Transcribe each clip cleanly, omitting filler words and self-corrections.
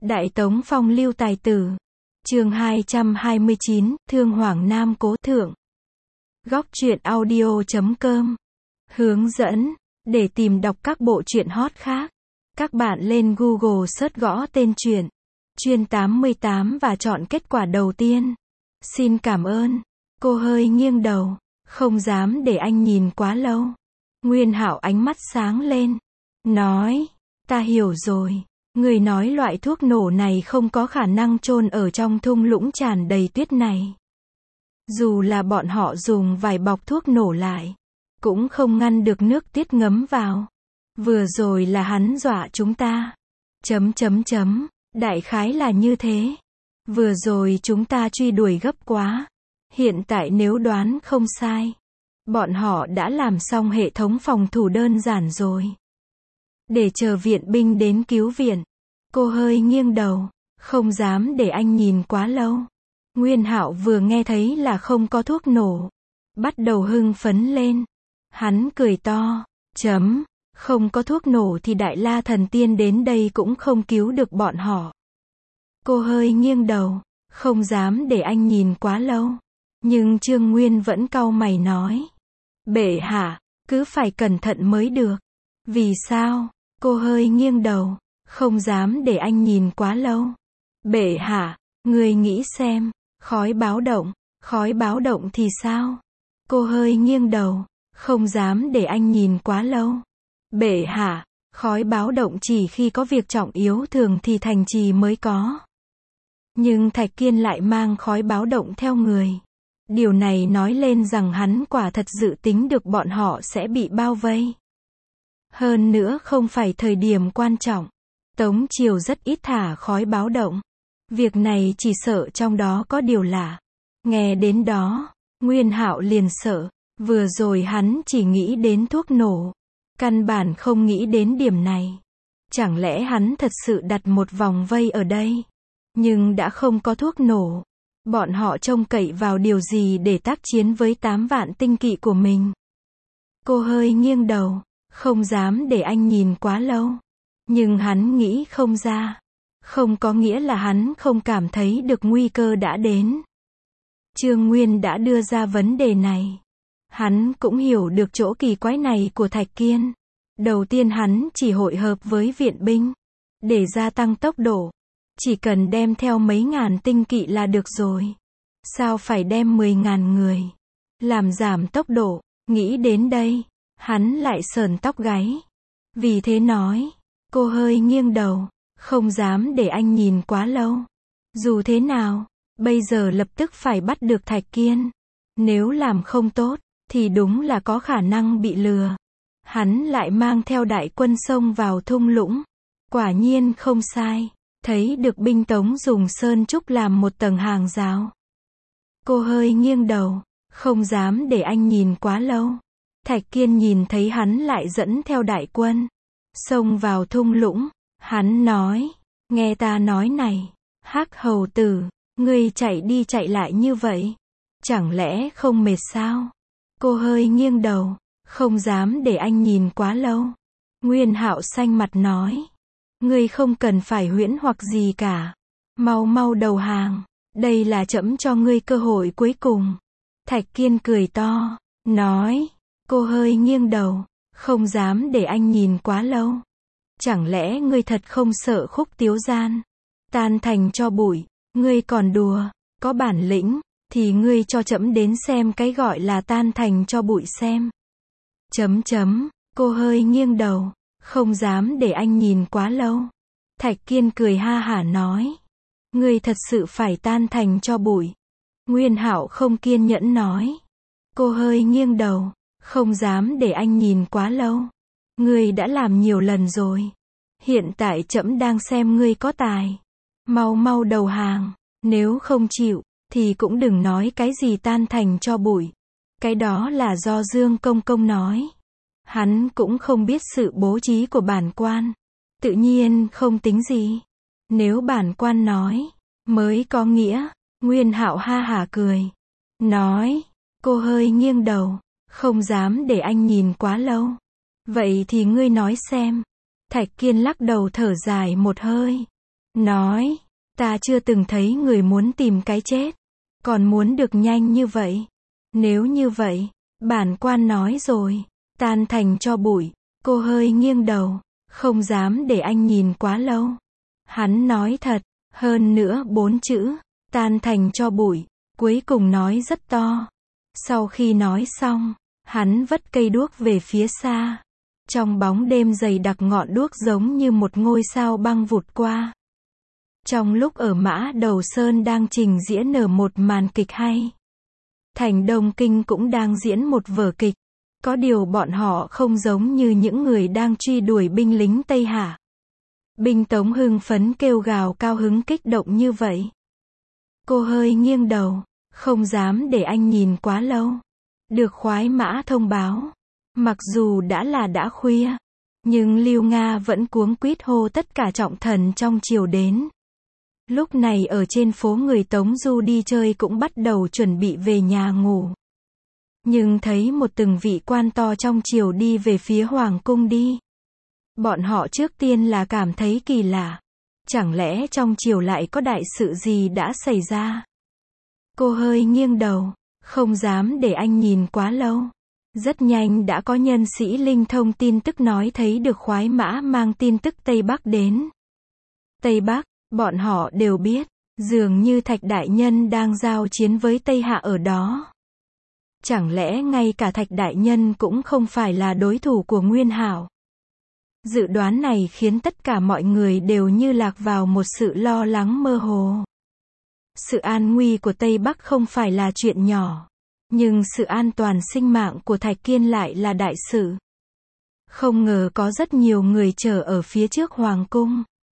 Đại Tống Phong lưu tài tử. Chương 229, Thương Hoảng Nam Cố Thượng. Góc truyện audio.com. Hướng dẫn. Để tìm đọc các bộ truyện hot khác, các bạn lên Google search gõ tên truyện Chuyên 88 và chọn kết quả đầu tiên. Xin cảm ơn. Cô hơi nghiêng đầu, không dám để anh nhìn quá lâu. Nguyên Hạo ánh mắt sáng lên, nói, ta hiểu rồi. Người nói loại thuốc nổ này không có khả năng chôn ở trong thung lũng tràn đầy tuyết này. Dù là bọn họ dùng vài bọc thuốc nổ lại, cũng không ngăn được nước tuyết ngấm vào. Vừa rồi là hắn dọa chúng ta. Đại khái là như thế. Vừa rồi chúng ta truy đuổi gấp quá. Hiện tại nếu đoán không sai, bọn họ đã làm xong hệ thống phòng thủ đơn giản rồi. Để chờ viện binh đến cứu viện. Cô hơi nghiêng đầu, không dám để anh nhìn quá lâu. Nguyên Hạo vừa nghe thấy là không có thuốc nổ, bắt đầu hưng phấn lên. Hắn cười to, không có thuốc nổ thì Đại La Thần Tiên đến đây cũng không cứu được bọn họ. Cô hơi nghiêng đầu, không dám để anh nhìn quá lâu. Nhưng Trương Nguyên vẫn cau mày nói, bệ hạ, cứ phải cẩn thận mới được. Vì sao? Cô hơi nghiêng đầu, không dám để anh nhìn quá lâu. Bệ hạ, người nghĩ xem, khói báo động thì sao? Cô hơi nghiêng đầu, không dám để anh nhìn quá lâu. Bệ hạ, khói báo động chỉ khi có việc trọng yếu thường thì thành trì mới có. Nhưng Thạch Kiên lại mang khói báo động theo người. Điều này nói lên rằng hắn quả thật dự tính được bọn họ sẽ bị bao vây. Hơn nữa không phải thời điểm quan trọng. Tống triều rất ít thả khói báo động. Việc này chỉ sợ trong đó có điều lạ. Nghe đến đó, Nguyên Hạo liền sợ. Vừa rồi hắn chỉ nghĩ đến thuốc nổ, căn bản không nghĩ đến điểm này. Chẳng lẽ hắn thật sự đặt một vòng vây ở đây? Nhưng đã không có thuốc nổ, bọn họ trông cậy vào điều gì để tác chiến với 8 vạn tinh kỵ của mình? Cô hơi nghiêng đầu, không dám để anh nhìn quá lâu. Nhưng hắn nghĩ không ra. Không có nghĩa là hắn không cảm thấy được nguy cơ đã đến. Trương Nguyên đã đưa ra vấn đề này. Hắn cũng hiểu được chỗ kỳ quái này của Thạch Kiên. Đầu tiên hắn chỉ hội hợp với viện binh, để gia tăng tốc độ. Chỉ cần đem theo mấy ngàn tinh kỵ là được rồi. Sao phải đem 10.000 người? Làm giảm tốc độ. Nghĩ đến đây, hắn lại sởn tóc gáy. Vì thế nói, cô hơi nghiêng đầu, không dám để anh nhìn quá lâu. Dù thế nào, bây giờ lập tức phải bắt được Thạch Kiên. Nếu làm không tốt, thì đúng là có khả năng bị lừa. Hắn lại mang theo đại quân xông vào thung lũng. Quả nhiên không sai. Thấy được binh Tống dùng sơn trúc làm một tầng hàng rào. Cô hơi nghiêng đầu, không dám để anh nhìn quá lâu. Thạch Kiên nhìn thấy hắn lại dẫn theo đại quân, xông vào thung lũng. Hắn nói, nghe ta nói này, Hắc hầu tử, ngươi chạy đi chạy lại như vậy, chẳng lẽ không mệt sao? Cô hơi nghiêng đầu, không dám để anh nhìn quá lâu. Nguyên Hạo xanh mặt nói, ngươi không cần phải huyễn hoặc gì cả. Mau đầu hàng, đây là trẫm cho ngươi cơ hội cuối cùng. Thạch Kiên cười to, nói, cô hơi nghiêng đầu, không dám để anh nhìn quá lâu. Chẳng lẽ ngươi thật không sợ Khúc Tiếu Gian tan thành tro bụi? Ngươi còn đùa, có bản lĩnh thì ngươi cho trẫm đến xem cái gọi là tan thành tro bụi xem. Cô hơi nghiêng đầu, không dám để anh nhìn quá lâu. Thạch Kiên cười ha hả nói, ngươi thật sự phải tan thành tro bụi. Nguyên Hạo không kiên nhẫn nói, cô hơi nghiêng đầu, không dám để anh nhìn quá lâu. Ngươi đã làm nhiều lần rồi. Hiện tại trẫm đang xem ngươi có tài. Mau đầu hàng. Nếu không chịu, thì cũng đừng nói cái gì tan thành tro bụi. Cái đó là do Dương Công Công nói. Hắn cũng không biết sự bố trí của bản quan. Tự nhiên không tính gì. Nếu bản quan nói, mới có nghĩa. Nguyên Hạo ha hả cười. Nói, cô hơi nghiêng đầu, không dám để anh nhìn quá lâu. Vậy thì ngươi nói xem. Thạch Kiên lắc đầu thở dài một hơi. nói, ta chưa từng thấy người muốn tìm cái chết, còn muốn được nhanh như vậy. Nếu như vậy, bản quan nói rồi, tan thành tro bụi. Cô hơi nghiêng đầu, không dám để anh nhìn quá lâu. Hắn nói thật, hơn nữa 4 chữ, tan thành tro bụi, cuối cùng nói rất to. Sau khi nói xong, hắn vất cây đuốc về phía xa. Trong bóng đêm dày đặc ngọn đuốc giống như một ngôi sao băng vụt qua. Trong lúc ở Mã Đầu Sơn đang trình diễn ở một màn kịch hay, thành Đông Kinh cũng đang diễn một vở kịch. Có điều bọn họ không giống như những người đang truy đuổi binh lính Tây Hạ. Binh Tống hưng phấn kêu gào cao hứng kích động như vậy. Cô hơi nghiêng đầu, không dám để anh nhìn quá lâu. Được khoái mã thông báo. Mặc dù đã khuya, nhưng Lưu Nga vẫn cuống quýt hô tất cả trọng thần trong triều đến. Lúc này ở trên phố người Tống Du đi chơi cũng bắt đầu chuẩn bị về nhà ngủ. Nhưng thấy một từng vị quan to trong triều đi về phía Hoàng cung đi. Bọn họ trước tiên là cảm thấy kỳ lạ. Chẳng lẽ trong triều lại có đại sự gì đã xảy ra? Cô hơi nghiêng đầu, không dám để anh nhìn quá lâu. Rất nhanh đã có nhân sĩ linh thông tin tức nói thấy được khoái mã mang tin tức Tây Bắc đến. Tây Bắc, bọn họ đều biết, dường như Thạch Đại Nhân đang giao chiến với Tây Hạ ở đó. Chẳng lẽ ngay cả Thạch Đại Nhân cũng không phải là đối thủ của Nguyên Hảo? Dự đoán này khiến tất cả mọi người đều như lạc vào một sự lo lắng mơ hồ. Sự an nguy của Tây Bắc không phải là chuyện nhỏ, nhưng sự an toàn sinh mạng của Thạch Kiên lại là đại sự. Không ngờ có rất nhiều người chờ ở phía trước Hoàng cung,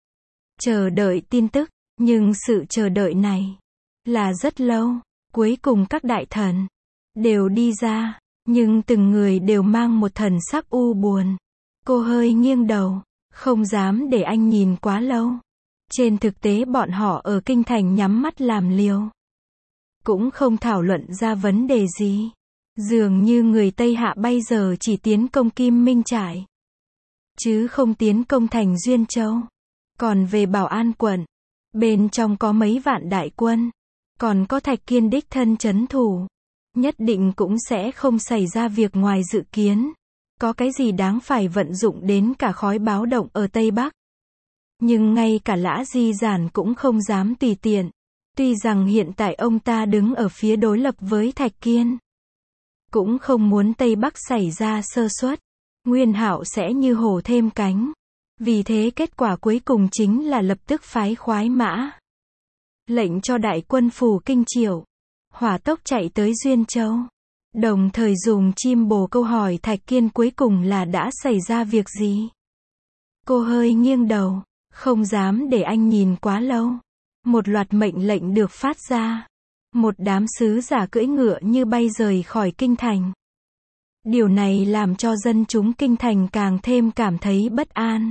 chờ đợi tin tức, nhưng sự chờ đợi này là rất lâu. Cuối cùng các đại thần đều đi ra, nhưng từng người đều mang một thần sắc u buồn. Cô hơi nghiêng đầu, không dám để anh nhìn quá lâu. Trên thực tế bọn họ ở kinh thành nhắm mắt làm liều, cũng không thảo luận ra vấn đề gì. Dường như người Tây Hạ bây giờ chỉ tiến công Kim Minh Trải, chứ không tiến công thành Duyên Châu. Còn về Bảo An quận, bên trong có mấy vạn đại quân, còn có Thạch Kiên đích thân trấn thủ, nhất định cũng sẽ không xảy ra việc ngoài dự kiến. Có cái gì đáng phải vận dụng đến cả khói báo động ở Tây Bắc. Nhưng ngay cả Lã Di Giản cũng không dám tùy tiện. Tuy rằng hiện tại ông ta đứng ở phía đối lập với Thạch Kiên, cũng không muốn Tây Bắc xảy ra sơ suất, Nguyên Hạo sẽ như hổ thêm cánh. Vì thế kết quả cuối cùng chính là lập tức phái khoái mã, lệnh cho đại quân phủ Kinh Triệu hỏa tốc chạy tới Duyên Châu, đồng thời dùng chim bồ câu hỏi Thạch Kiên cuối cùng là đã xảy ra việc gì. Cô hơi nghiêng đầu, không dám để anh nhìn quá lâu. Một loạt mệnh lệnh được phát ra, một đám sứ giả cưỡi ngựa như bay rời khỏi kinh thành. Điều này làm cho dân chúng kinh thành càng thêm cảm thấy bất an.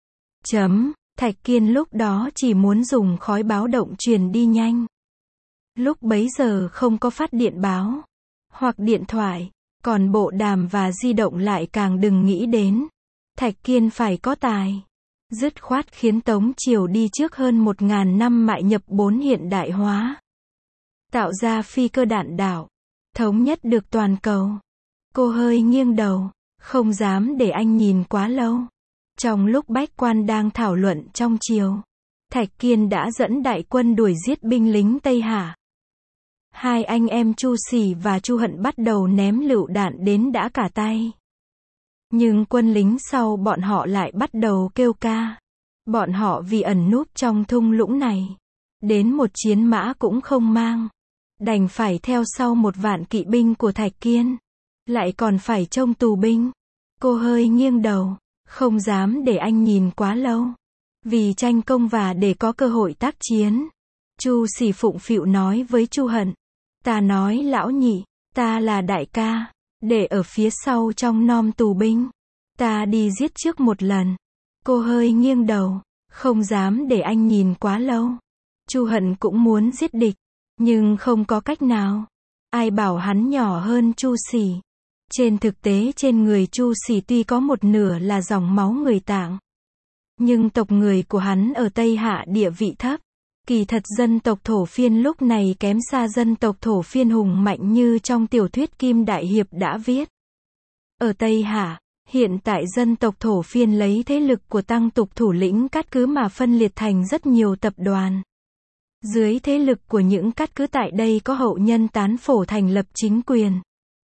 Thạch Kiên lúc đó chỉ muốn dùng khói báo động truyền đi nhanh. Lúc bấy giờ không có phát điện báo, hoặc điện thoại, còn bộ đàm và di động lại càng đừng nghĩ đến. Thạch Kiên phải có tài, dứt khoát khiến Tống Triều đi trước hơn 1000 năm mại nhập 4 hiện đại hóa, tạo ra phi cơ đạn đạo, thống nhất được toàn cầu. Cô hơi nghiêng đầu, không dám để anh nhìn quá lâu. Trong lúc bách quan đang thảo luận trong triều, Thạch Kiên đã dẫn đại quân đuổi giết binh lính Tây Hạ. Hai anh em Chu Sỉ và Chu Hận bắt đầu ném lựu đạn đến đã cả tay. Nhưng quân lính sau bọn họ lại bắt đầu kêu ca. Bọn họ vì ẩn núp trong thung lũng này, đến một chiến mã cũng không mang, đành phải theo sau một vạn kỵ binh của Thạch Kiên, lại còn phải trông tù binh. Cô hơi nghiêng đầu, không dám để anh nhìn quá lâu, vì tranh công và để có cơ hội tác chiến. Chu Sỉ phụng phịu nói với Chu Hận, ta nói lão nhị, ta là đại ca, để ở phía sau trong nom tù binh, ta đi giết trước một lần. Cô hơi nghiêng đầu, không dám để anh nhìn quá lâu. Chu Hận cũng muốn giết địch, nhưng không có cách nào. Ai bảo hắn nhỏ hơn Chu Sỉ. Trên thực tế trên người Chu Sỉ tuy có một nửa là dòng máu người Tạng, Nhưng tộc người của hắn ở Tây Hạ địa vị thấp. Kỳ thật dân tộc Thổ Phiên lúc này kém xa dân tộc Thổ Phiên hùng mạnh như trong tiểu thuyết Kim Đại Hiệp đã viết. Ở Tây Hạ, hiện tại dân tộc Thổ Phiên lấy thế lực của tăng tục thủ lĩnh Cát Cứ mà phân liệt thành rất nhiều tập đoàn. Dưới thế lực của những Cát Cứ tại đây có hậu nhân tán phổ thành lập chính quyền.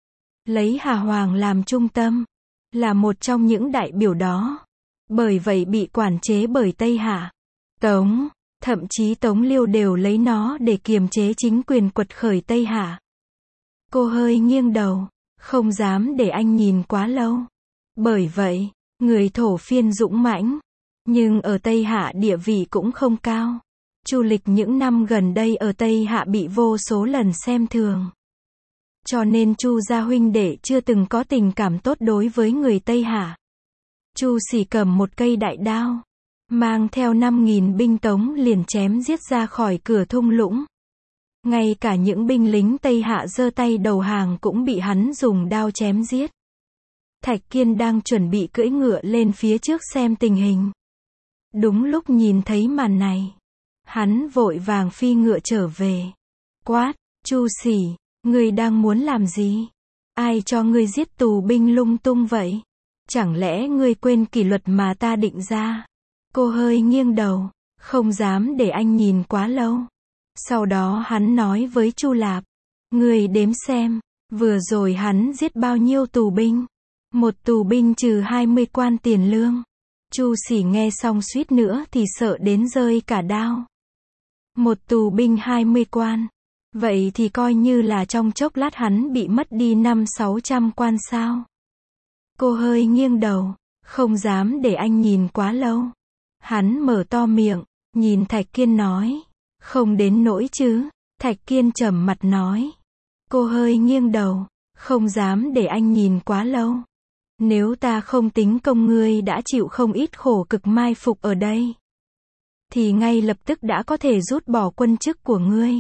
Lấy Hà Hoàng làm trung tâm, là một trong những đại biểu đó. Bởi vậy bị quản chế bởi Tây Hạ, Tống, thậm chí Tống Liêu đều lấy nó để kiềm chế chính quyền quật khởi Tây Hạ. Cô hơi nghiêng đầu, không dám để anh nhìn quá lâu. Bởi vậy, người Thổ Phiên dũng mãnh, nhưng ở Tây Hạ địa vị cũng không cao. Chu Lịch những năm gần đây ở Tây Hạ bị vô số lần xem thường. Cho nên Chu gia huynh đệ chưa từng có tình cảm tốt đối với người Tây Hạ. Chu Sỉ cầm một cây đại đao, mang theo 5.000 binh Tống liền chém giết ra khỏi cửa thung lũng. Ngay cả những binh lính Tây Hạ giơ tay đầu hàng cũng bị hắn dùng đao chém giết. Thạch Kiên đang chuẩn bị cưỡi ngựa lên phía trước xem tình hình. Đúng lúc nhìn thấy màn này, hắn vội vàng phi ngựa trở về. Quát, Chu Sỉ, ngươi đang muốn làm gì? Ai cho ngươi giết tù binh lung tung vậy? Chẳng lẽ ngươi quên kỷ luật mà ta định ra? Cô hơi nghiêng đầu, không dám để anh nhìn quá lâu. Sau đó hắn nói với Chu Lạp, ngươi đếm xem, vừa rồi hắn giết bao nhiêu tù binh? Một tù binh trừ 20 quan tiền lương. Chu Sỉ nghe xong suýt nữa thì sợ đến rơi cả đao. Một tù binh 20 quan. Vậy thì coi như là trong chốc lát hắn bị mất đi 500-600 quan sao? Cô hơi nghiêng đầu, không dám để anh nhìn quá lâu. Hắn mở to miệng, nhìn Thạch Kiên nói, không đến nỗi chứ? Thạch Kiên trầm mặt nói. Cô hơi nghiêng đầu, không dám để anh nhìn quá lâu. Nếu ta không tính công ngươi đã chịu không ít khổ cực mai phục ở đây, thì ngay lập tức đã có thể rút bỏ quân chức của ngươi.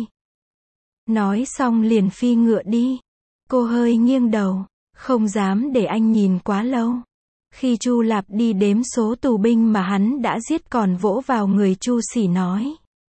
Nói xong liền phi ngựa đi. Cô hơi nghiêng đầu, không dám để anh nhìn quá lâu. Khi Chu Lạp đi đếm số tù binh mà hắn đã giết còn vỗ vào người Chu Sỉ nói.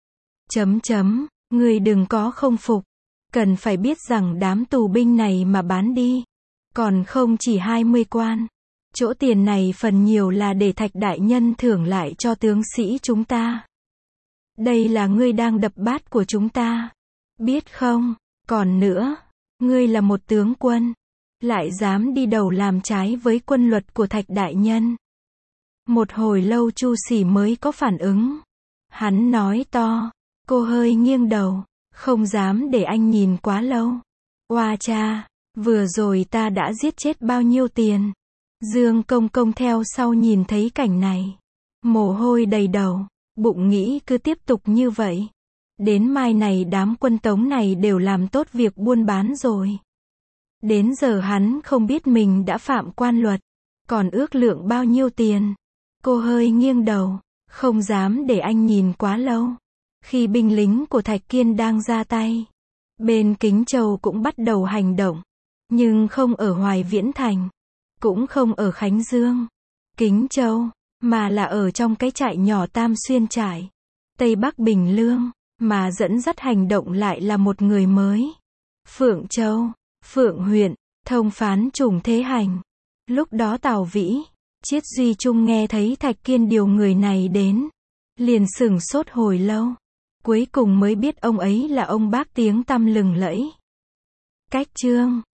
Ngươi đừng có không phục. Cần phải biết rằng đám tù binh này mà bán đi, còn không chỉ 20 quan. Chỗ tiền này phần nhiều là để Thạch đại nhân thưởng lại cho tướng sĩ chúng ta. Đây là ngươi đang đập bát của chúng ta. Biết không? Còn nữa, ngươi là một tướng quân, lại dám đi đầu làm trái với quân luật của Thạch đại nhân. Một hồi lâu Chu Sỉ mới có phản ứng. Hắn nói to. Cô hơi nghiêng đầu, không dám để anh nhìn quá lâu. Oa cha, vừa rồi ta đã giết chết bao nhiêu tiền? Dương Công Công theo sau nhìn thấy cảnh này, mồ hôi đầy đầu, bụng nghĩ cứ tiếp tục như vậy, đến mai này đám quân Tống này đều làm tốt việc buôn bán rồi. Đến giờ hắn không biết mình đã phạm quan luật, còn ước lượng bao nhiêu tiền. Cô hơi nghiêng đầu, không dám để anh nhìn quá lâu. Khi binh lính của Thạch Kiên đang ra tay, bên Kính Châu cũng bắt đầu hành động, nhưng không ở Hoài Viễn Thành, cũng không ở Khánh Dương, Kính Châu, mà là ở trong cái trại nhỏ Tam Xuyên Trại, Tây Bắc Bình Lương, mà dẫn dắt hành động lại là một người mới. Phượng Châu, Phượng huyện, thông phán Trùng Thế Hành. Lúc đó Tào Vĩ, Chiết Duy Trung nghe thấy Thạch Kiên điều người này đến, liền sửng sốt hồi lâu. Cuối cùng mới biết ông ấy là ông bác tiếng tăm lừng lẫy. Cách chương